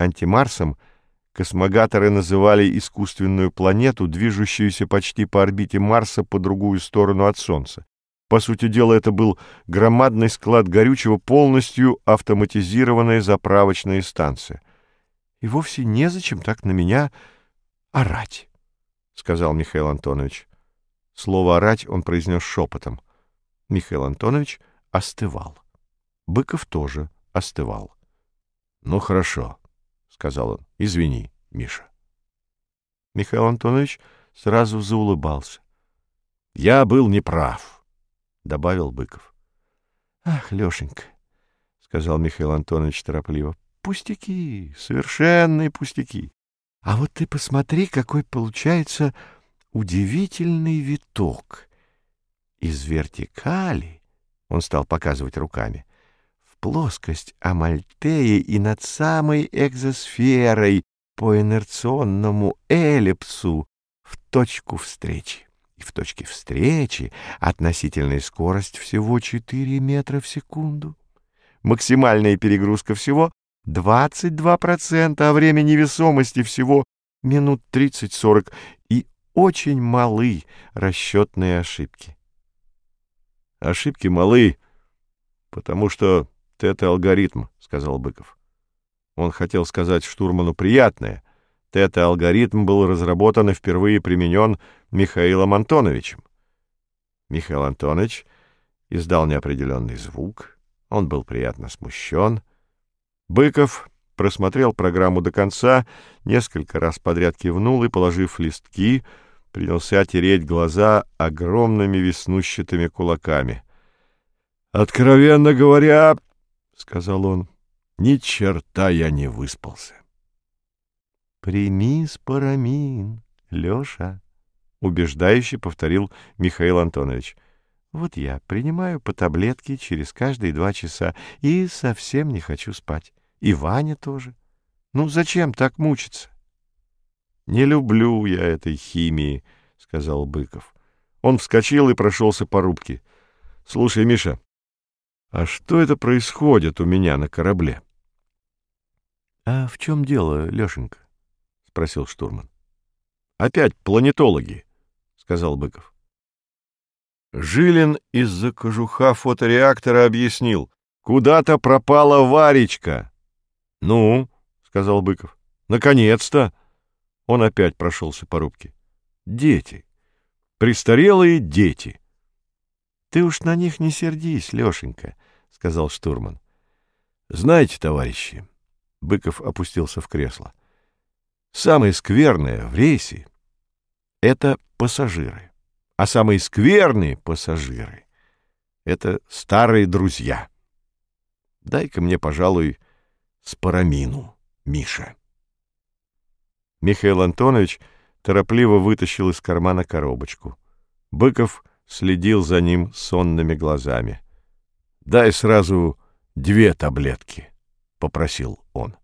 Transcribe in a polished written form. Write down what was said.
Антимарсом космогаторы называли искусственную планету, движущуюся почти по орбите Марса по другую сторону от Солнца. По сути дела, это был громадный склад горючего, полностью автоматизированная заправочная станция. — И вовсе незачем так на меня орать, — сказал Михаил Антонович. Слово «орать» он произнес шепотом. Михаил Антонович остывал. Быков тоже остывал. — Ну, хорошо, — сказал он. — Извини, Миша. Михаил Антонович сразу заулыбался. — Я был неправ, — добавил Быков. — Ах, Лешенька, — сказал Михаил Антонович торопливо, — пустяки, совершенные пустяки. А вот ты посмотри, какой получается удивительный виток. Из вертикали, он стал показывать руками, в плоскость Амальтеи и над самой экзосферой по инерционному эллипсу в точку встречи. И в точке встречи относительная скорость всего 4 метра в секунду. Максимальная перегрузка всего 22%, а время невесомости всего минут 30-40, и очень малы расчетные ошибки. Ошибки малы, потому что тета-алгоритм, — сказал Быков. Он хотел сказать штурману приятное. Тета-алгоритм был разработан и впервые применен Михаилом Антоновичем. Михаил Антонович издал неопределенный звук. Он был приятно смущен. Быков просмотрел программу до конца, несколько раз подряд кивнул и, положив листки, принялся тереть глаза огромными веснущатыми кулаками. — Откровенно говоря, — сказал он, — ни черта я не выспался. — Прими спорамин, Леша, — убеждающе повторил Михаил Антонович. — Вот я принимаю по таблетке через каждые 2 часа и совсем не хочу спать. И Ваня тоже. Ну, зачем так мучиться? — Не люблю я этой химии, — сказал Быков. Он вскочил и прошелся по рубке. — Слушай, Миша, а что это происходит у меня на корабле? — А в чем дело, Лешенька? — спросил штурман. — Опять планетологи, — сказал Быков. Жилин из-за кожуха фотореактора объяснил. Куда-то пропала Варечка. — Ну, — сказал Быков, — наконец-то. Он опять прошелся по рубке. — Дети. Престарелые дети. — Ты уж на них не сердись, Лешенька, — сказал штурман. — Знаете, товарищи, — Быков опустился в кресло, — самое скверное в рейсе — это пассажиры. А самые скверные пассажиры — это старые друзья. Дай-ка мне, пожалуй, спорамину, Миша. Михаил Антонович торопливо вытащил из кармана коробочку. Быков следил за ним сонными глазами. — Дай сразу 2 таблетки, — попросил он.